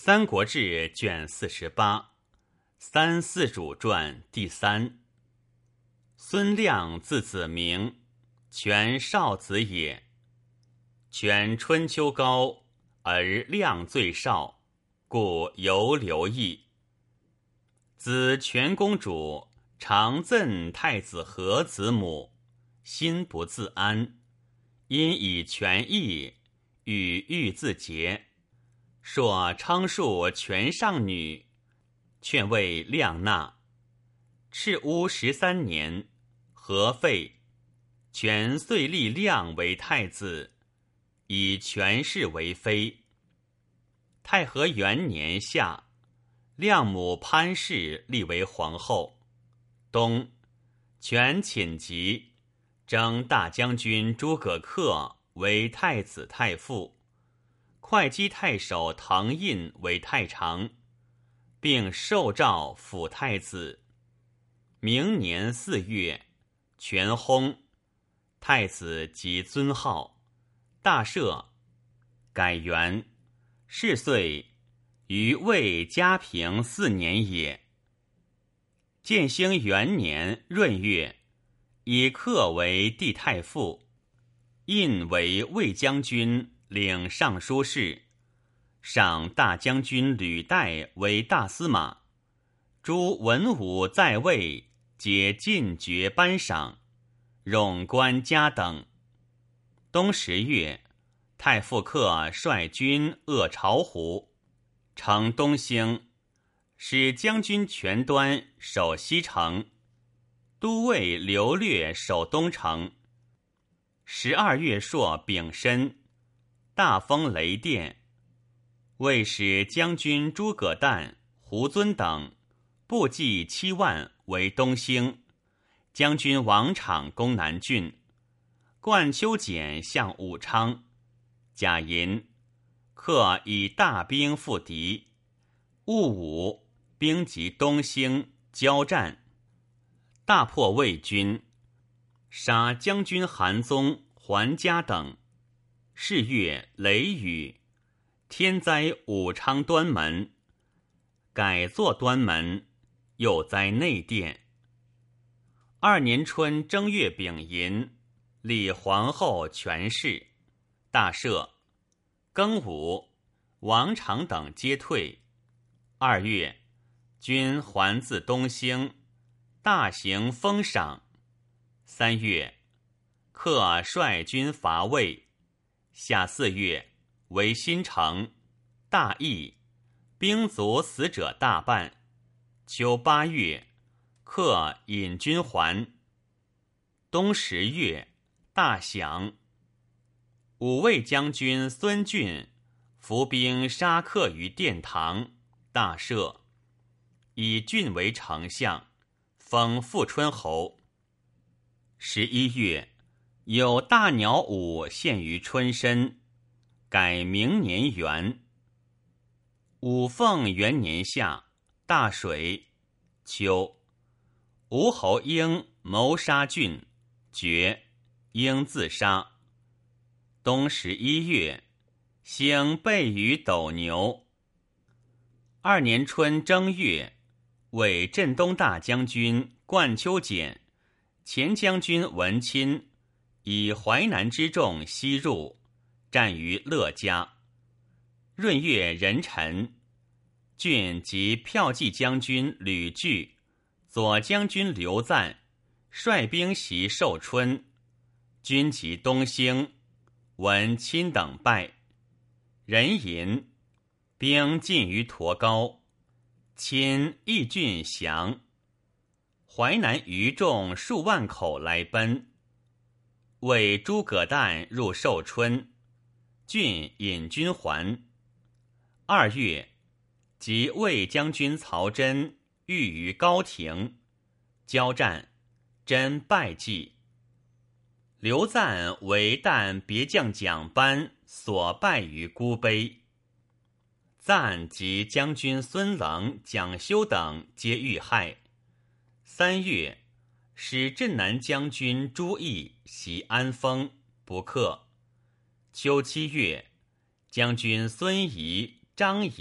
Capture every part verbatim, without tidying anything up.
三国志》卷四十八，三四主传第三。孙亮字子明，权少子也。权春秋高，而亮最少，故犹留意。子权公主常赠太子和子母，心不自安，因以权益与欲自节。朔昌树权上女，劝为亮纳。赤乌十三年，和废，权遂立亮为太子，以权氏为妃。太和元年夏，亮母潘氏立为皇后。冬，权寝疾，征大将军诸葛恪为太子太傅，会稽太守滕胤为太常，并受诏辅太子。明年四月，权薨，太子即尊号，大赦，改元。是岁，于魏嘉平四年也。建兴元年闰月，以恪为帝太傅，胤为魏将军，领尚书事，赏大将军吕岱为大司马。诸文武在位，皆进爵颁赏，冗官家等。冬十月，太傅恪率军扼巢湖，乘东兴，使将军权端守西城，都尉刘略守东城。十二月朔丙申，大风雷电，魏使将军诸葛诞、胡遵等部骑七万为东兴，将军王昶攻南郡，冠丘俭向武昌。甲寅，恪以大兵赴敌。戊午，兵及东兴，交战，大破魏军，杀将军韩宗、桓嘉等。是月，雷雨，天灾武昌端门，改作端门，又灾内殿。二年春正月丙寅，立皇后权氏，大赦。庚午，王昶等皆退。二月，军还自东兴，大行封赏。三月，恪率军伐魏。夏四月，为新城，大疫，兵卒死者大半。秋八月，恪引军还。冬十月，大享。武卫将军孙峻伏兵杀恪于殿堂，大赦，以峻为丞相，封富春侯。十一月，有大鸟舞献于春申，改明年元。武凤元年夏，大水。秋，吴侯婴谋杀峻，决，婴自杀。冬十一月，兴备于斗牛。二年春正月，为镇东大将军冠丘俭、前将军文钦以淮南之众西入，战于乐家。闰月壬辰，郡及骠骑将军吕据、左将军刘赞率兵袭寿春，军及东兴，文钦等败。壬寅，兵进于驼高，钦益郡降。淮南余众数万口来奔。为诸葛诞入寿春，郡引军还。二月，即魏将军曹真遇于高亭，交战，真败绩。刘赞为诞别将蒋班所败于孤碑。赞及将军孙棱、蒋修等皆遇害。三月，使镇南将军朱毅袭安丰，不克。秋七月，将军孙仪、张仪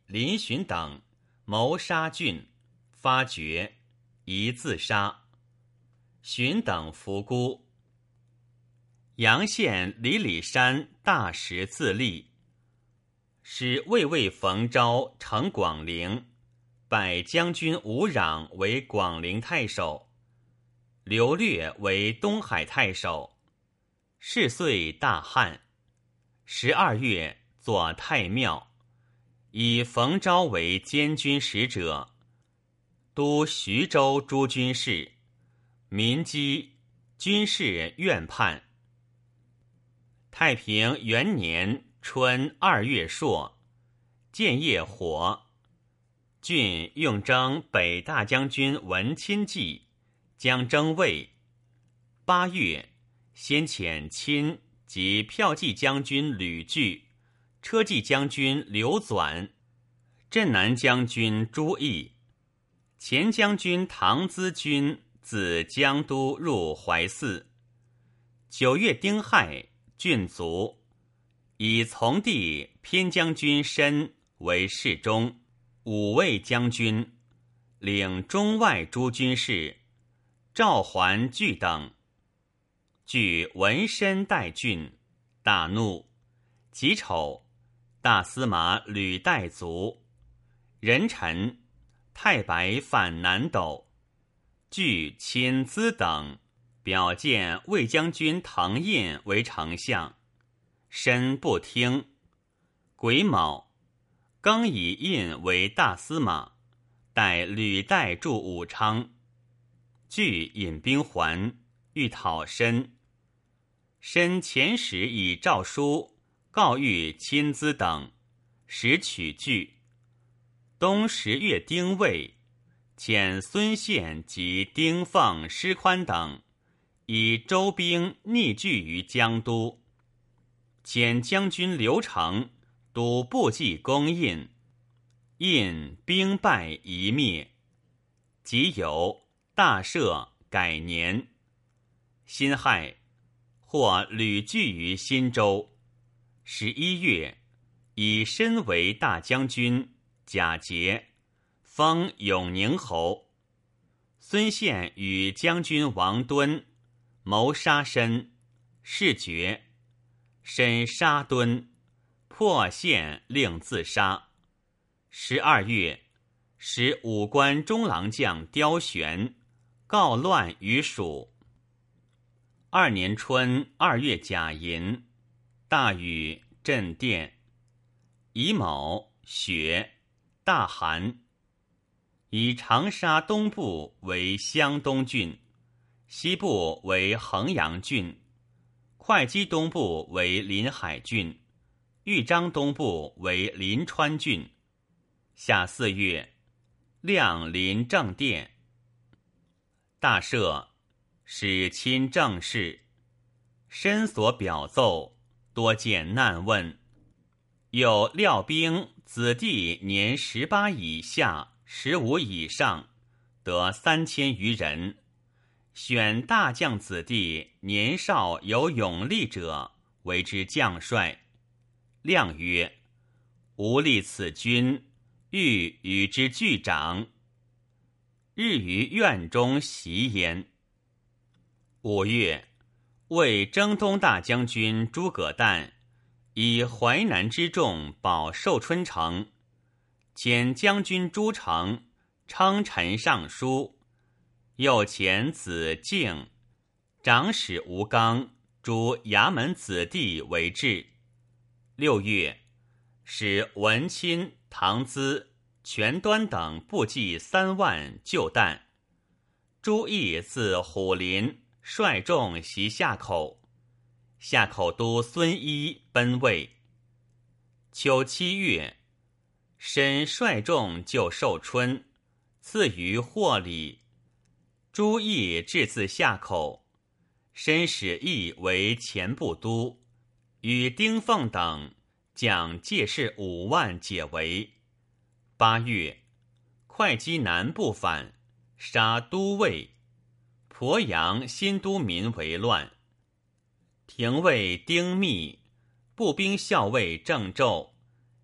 林寻等谋杀郡，发觉，宜自杀。寻等伏孤。阳县李里山大石自立，使魏魏冯昭承广陵，拜将军吴壤为广陵太守，刘略为东海太守。是岁大旱，十二月作太庙，以冯昭为监军使者，都徐州诸军事，民饥，军士怨叛。太平元年春二月朔，建业火，郡用征北大将军文钦计，将征魏。八月，先遣钦及骠骑将军吕据、车骑将军刘纂、镇南将军朱毅、前将军唐咨军自江都入怀泗。九月丁亥，郡卒，以从弟偏将军申为侍中、武卫将军，领中外诸军事，赵桓据等。据闻申代郡，大怒。己丑，大司马吕带卒。壬辰，太白反南斗。据亲咨等表荐魏将军滕胤为丞相，申不听。癸卯，更以胤为大司马，待吕带驻武昌。据引兵还，欲讨申。申遣使以诏书告谕亲咨等，使取据。冬十月丁未，遣孙宪及丁奉、师宽等以州兵逆据于江都，遣将军刘成督部骑攻印，印兵败夷灭。己酉，大赦，改年。辛亥，获屡据于新州。十一月，以申为大将军，假节，封永宁侯。孙宪与将军王敦谋杀申，事决。申杀敦，破县，令自杀。十二月，使武官中郎将刁玄告乱于蜀。二年春二月甲寅，大雨，震电。乙卯，雪，大寒。以长沙东部为湘东郡，西部为衡阳郡，会稽东部为临海郡，豫章东部为临川郡。夏四月，亮临正殿。大赦，使亲政事。申所表奏，多见难问。有廖兵子弟年十八以下、十五以上，得三千余人。选大将子弟年少有勇力者，为之将帅。亮曰：吾立此军，欲与之俱长。日于院中习焉。五月，为征东大将军诸葛诞以淮南之众保寿春城，遣将军朱成称臣上书，又遣子敬、长史吴刚诸衙门子弟为质。六月，使文钦、唐咨、全端等部骑三万救诞。朱毅自虎林率众袭夏口，夏口都孙一奔魏。秋七月，申率众救寿春，赐于霍里。朱毅至自夏口，申使义为前部都，与丁奉等将借士五万解围。八月，会稽南部反，杀都尉。鄱阳新都民为乱。廷尉丁密、步兵校尉郑胄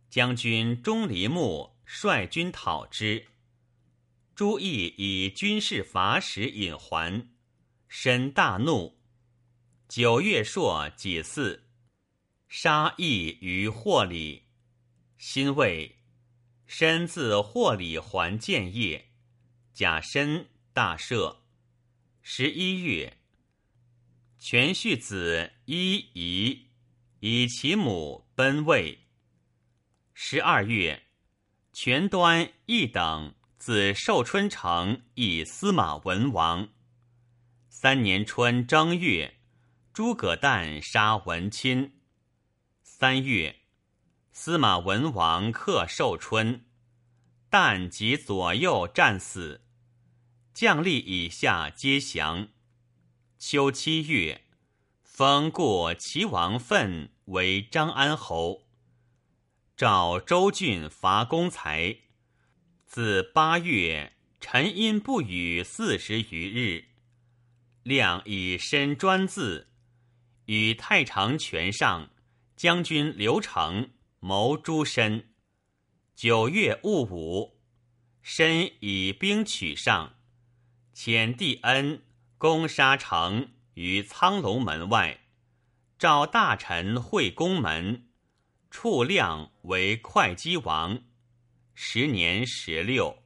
将军钟离慕率军讨之。朱毅以军事法使引还，申大怒。九月朔己巳，杀义于霍里。辛未，申自霍里还建业，甲申大赦。十一月，全绪子伊夷以其母奔魏。十二月，全端一等自寿春城以司马文王。三年春正月，诸葛诞杀文钦。三月，司马文王克寿春，诞及左右战死，将吏以下皆降。秋七月，封过齐王奋为张安侯。召州郡伐公才。自八月，沉阴不雨四十余日。亮以身专字，与太常权上将军刘成谋诛申。九月戊午，申以兵取上，遣帝恩攻杀城于苍龙门外，召大臣会宫门，处亮为会稽王，时年十六。